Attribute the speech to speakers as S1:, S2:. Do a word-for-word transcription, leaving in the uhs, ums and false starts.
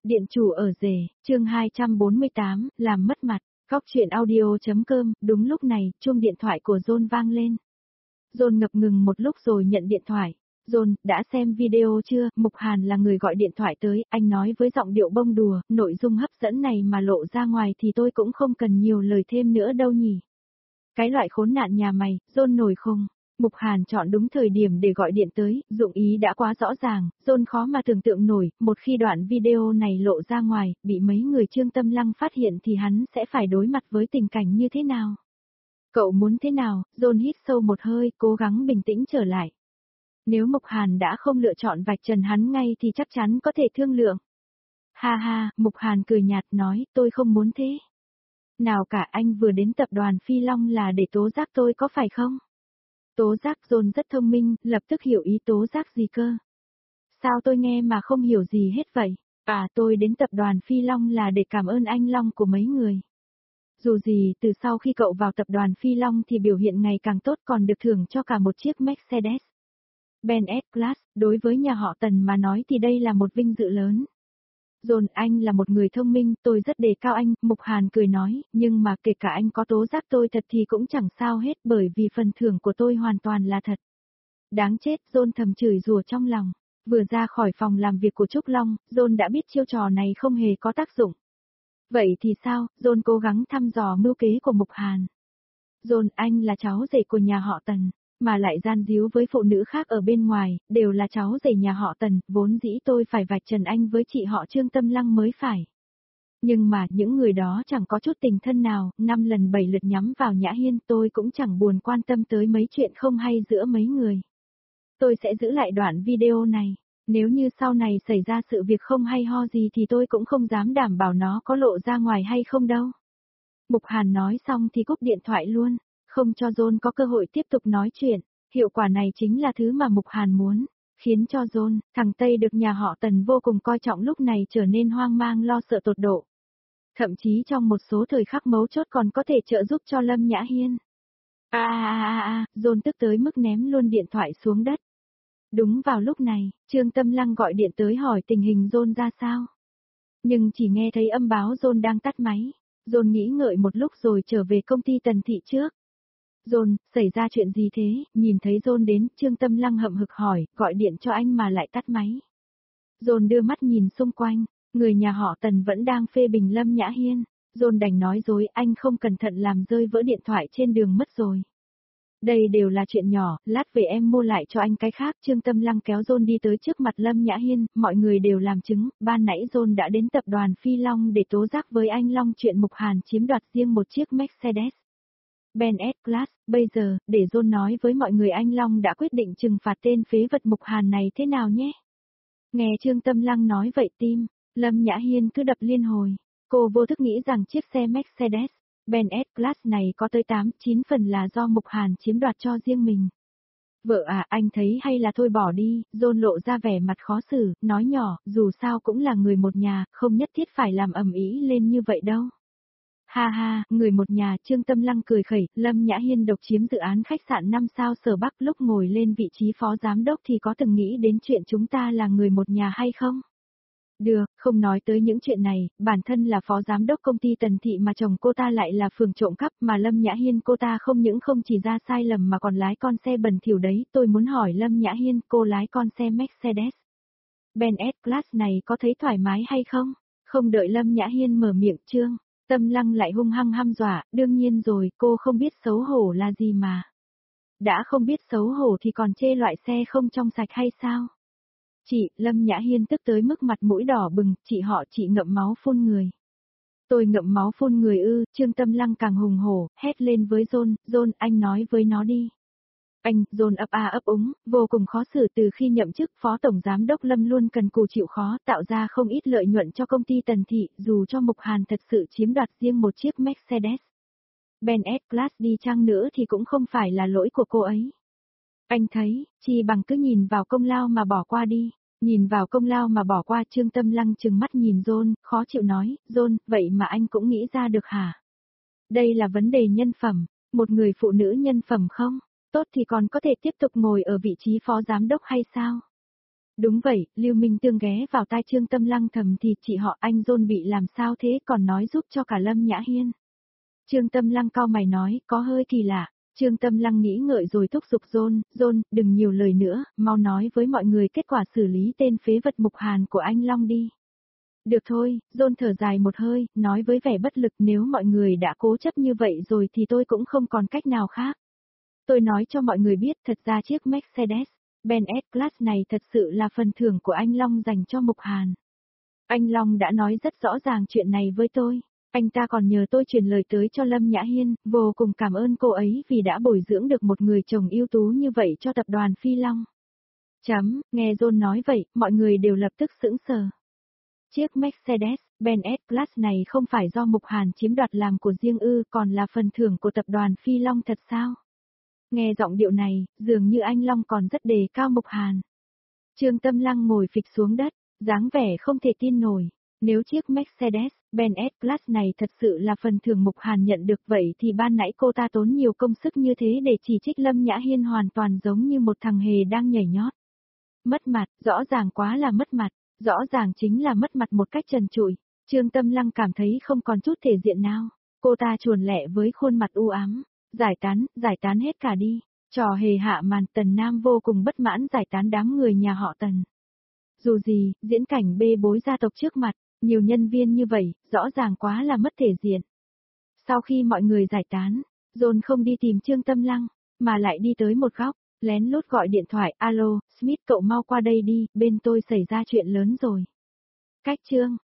S1: Điện chủ ở rể, chương hai trăm bốn mươi tám, làm mất mặt, góc chuyện audio.com, đúng lúc này, chuông điện thoại của John vang lên. John ngập ngừng một lúc rồi nhận điện thoại. John, đã xem video chưa? Mục Hàn là người gọi điện thoại tới, anh nói với giọng điệu bông đùa, nội dung hấp dẫn này mà lộ ra ngoài thì tôi cũng không cần nhiều lời thêm nữa đâu nhỉ. Cái loại khốn nạn nhà mày, John nổi khùng. Mục Hàn chọn đúng thời điểm để gọi điện tới, dụng ý đã quá rõ ràng, John khó mà tưởng tượng nổi, một khi đoạn video này lộ ra ngoài, bị mấy người Trương Tâm Lăng phát hiện thì hắn sẽ phải đối mặt với tình cảnh như thế nào? Cậu muốn thế nào? John hít sâu một hơi, cố gắng bình tĩnh trở lại. Nếu Mục Hàn đã không lựa chọn vạch trần hắn ngay thì chắc chắn có thể thương lượng. Ha ha, Mục Hàn cười nhạt nói, tôi không muốn thế. Nào cả, anh vừa đến tập đoàn Phi Long là để tố giác tôi có phải không? Tố giác? John rất thông minh, lập tức hiểu ý tố giác gì cơ. Sao tôi nghe mà không hiểu gì hết vậy? À, tôi đến tập đoàn Phi Long là để cảm ơn anh Long của mấy người. Dù gì, từ sau khi cậu vào tập đoàn Phi Long thì biểu hiện ngày càng tốt, còn được thưởng cho cả một chiếc Mercedes Benz S-Class, đối với nhà họ Tần mà nói thì đây là một vinh dự lớn. John, anh là một người thông minh, tôi rất đề cao anh, Mục Hàn cười nói, nhưng mà kể cả anh có tố giác tôi thật thì cũng chẳng sao hết, bởi vì phần thưởng của tôi hoàn toàn là thật. Đáng chết, John thầm chửi rủa trong lòng. Vừa ra khỏi phòng làm việc của Trúc Long, John đã biết chiêu trò này không hề có tác dụng. Vậy thì sao? John cố gắng thăm dò mưu kế của Mục Hàn. John, anh là cháu rể của nhà họ Tần, mà lại gian díu với phụ nữ khác ở bên ngoài, đều là cháu rể nhà họ Tần, vốn dĩ tôi phải vạch trần anh với chị họ Trương Tâm Lăng mới phải. Nhưng mà những người đó chẳng có chút tình thân nào, năm lần bảy lượt nhắm vào Nhã Hiên, tôi cũng chẳng buồn quan tâm tới mấy chuyện không hay giữa mấy người. Tôi sẽ giữ lại đoạn video này, nếu như sau này xảy ra sự việc không hay ho gì thì tôi cũng không dám đảm bảo nó có lộ ra ngoài hay không đâu. Mục Hàn nói xong thì cúp điện thoại luôn, không cho John có cơ hội tiếp tục nói chuyện. Hiệu quả này chính là thứ mà Mục Hàn muốn, khiến cho John, thằng Tây được nhà họ Tần vô cùng coi trọng lúc này trở nên hoang mang lo sợ tột độ. Thậm chí trong một số thời khắc mấu chốt còn có thể trợ giúp cho Lâm Nhã Hiên. A a a a, John tức tới mức ném luôn điện thoại xuống đất. Đúng vào lúc này, Trương Tâm Lăng gọi điện tới hỏi tình hình John ra sao. Nhưng chỉ nghe thấy âm báo John đang tắt máy. John nghĩ ngợi một lúc rồi trở về công ty Tần Thị trước. John, xảy ra chuyện gì thế? Nhìn thấy John đến, Trương Tâm Lăng hậm hực hỏi, gọi điện cho anh mà lại tắt máy. John đưa mắt nhìn xung quanh, người nhà họ Tần vẫn đang phê bình Lâm Nhã Hiên. John đành nói dối, anh không cẩn thận làm rơi vỡ điện thoại trên đường mất rồi. Đây đều là chuyện nhỏ, lát về em mua lại cho anh cái khác. Trương Tâm Lăng kéo John đi tới trước mặt Lâm Nhã Hiên, mọi người đều làm chứng, ban nãy John đã đến tập đoàn Phi Long để tố giác với anh Long chuyện Mục Hàn chiếm đoạt riêng một chiếc Mercedes Benz S-Class. Bây giờ, để John nói với mọi người anh Long đã quyết định trừng phạt tên phế vật Mục Hàn này thế nào nhé. Nghe Trương Tâm Lăng nói vậy tim Lâm Nhã Hiên cứ đập liên hồi. Cô vô thức nghĩ rằng chiếc xe Mercedes Benz S-Class này có tới tám chín phần là do Mục Hàn chiếm đoạt cho riêng mình. Vợ à, anh thấy hay là thôi bỏ đi. John lộ ra vẻ mặt khó xử, nói nhỏ, dù sao cũng là người một nhà, không nhất thiết phải làm ầm ĩ lên như vậy đâu. Ha ha, người một nhà. Trương Tâm Lăng cười khẩy, Lâm Nhã Hiên độc chiếm dự án khách sạn năm sao Sở Bắc, lúc ngồi lên vị trí phó giám đốc thì có từng nghĩ đến chuyện chúng ta là người một nhà hay không? Được, không nói tới những chuyện này, bản thân là phó giám đốc công ty Tần Thị mà chồng cô ta lại là phường trộm cắp, mà Lâm Nhã Hiên cô ta không những không chỉ ra sai lầm mà còn lái con xe bẩn thỉu đấy. Tôi muốn hỏi Lâm Nhã Hiên, cô lái con xe Mercedes Benz S-Class này có thấy thoải mái hay không? Không đợi Lâm Nhã Hiên mở miệng, Trương Tâm Lăng lại hung hăng hăm dọa, đương nhiên rồi, cô không biết xấu hổ là gì mà. Đã không biết xấu hổ thì còn chê loại xe không trong sạch hay sao? Chị, Lâm Nhã Hiên tức tới mức mặt mũi đỏ bừng, chị họ chị ngậm máu phun người. Tôi ngậm máu phun người ư? Trương Tâm Lăng càng hùng hổ, hét lên với John, John, anh nói với nó đi. Anh, John ấp a ấp úng, vô cùng khó xử. Từ khi nhậm chức phó tổng giám đốc Lâm luôn cần cù chịu khó, tạo ra không ít lợi nhuận cho công ty Tần Thị, dù cho Mục Hàn thật sự chiếm đoạt riêng một chiếc Mercedes Benz S-Class đi chăng nữa thì cũng không phải là lỗi của cô ấy. Anh thấy, chi bằng cứ nhìn vào công lao mà bỏ qua đi. Nhìn vào công lao mà bỏ qua. Trương Tâm Lăng trừng mắt nhìn John, khó chịu nói, John, vậy mà anh cũng nghĩ ra được hả? Đây là vấn đề nhân phẩm, một người phụ nữ nhân phẩm không? Tốt thì còn có thể tiếp tục ngồi ở vị trí phó giám đốc hay sao? Đúng vậy, Lưu Minh Tương ghé vào tai Trương Tâm Lăng thầm thì chị họ anh John bị làm sao thế còn nói giúp cho cả Lâm Nhã Hiên. Trương Tâm Lăng cau mày nói, có hơi kỳ lạ. Trương Tâm Lăng nghĩ ngợi rồi thúc giục John, John, đừng nhiều lời nữa, mau nói với mọi người kết quả xử lý tên phế vật Mục Hàn của anh Long đi. Được thôi, John thở dài một hơi, nói với vẻ bất lực nếu mọi người đã cố chấp như vậy rồi thì tôi cũng không còn cách nào khác. Tôi nói cho mọi người biết thật ra chiếc Mercedes-Benz S-Class này thật sự là phần thưởng của anh Long dành cho Mục Hàn. Anh Long đã nói rất rõ ràng chuyện này với tôi. Anh ta còn nhờ tôi truyền lời tới cho Lâm Nhã Hiên, vô cùng cảm ơn cô ấy vì đã bồi dưỡng được một người chồng ưu tú như vậy cho tập đoàn Phi Long. Chấm, nghe John nói vậy, mọi người đều lập tức sững sờ. Chiếc Mercedes-Benz S-Class này không phải do Mục Hàn chiếm đoạt làm của riêng ư, còn là phần thưởng của tập đoàn Phi Long thật sao? Nghe giọng điệu này, dường như anh Long còn rất đề cao Mục Hàn. Trương Tâm Lăng ngồi phịch xuống đất, dáng vẻ không thể tin nổi. Nếu chiếc Mercedes-Benz S-Class này thật sự là phần thưởng Mục Hàn nhận được vậy thì ban nãy cô ta tốn nhiều công sức như thế để chỉ trích Lâm Nhã Hiên hoàn toàn giống như một thằng hề đang nhảy nhót. Mất mặt, rõ ràng quá là mất mặt, rõ ràng chính là mất mặt một cách trần trụi. Trương Tâm Lăng cảm thấy không còn chút thể diện nào. Cô ta chuồn lẹ với khuôn mặt u ám. Giải tán, giải tán hết cả đi. Trò hề hạ màn Tần Nam vô cùng bất mãn giải tán đám người nhà họ Tần. Dù gì, diễn cảnh bê bối gia tộc trước mặt, nhiều nhân viên như vậy, rõ ràng quá là mất thể diện. Sau khi mọi người giải tán, John không đi tìm Trương Tâm Lăng, mà lại đi tới một góc, lén lút gọi điện thoại, alo, Smith cậu mau qua đây đi, bên tôi xảy ra chuyện lớn rồi. Cách Trương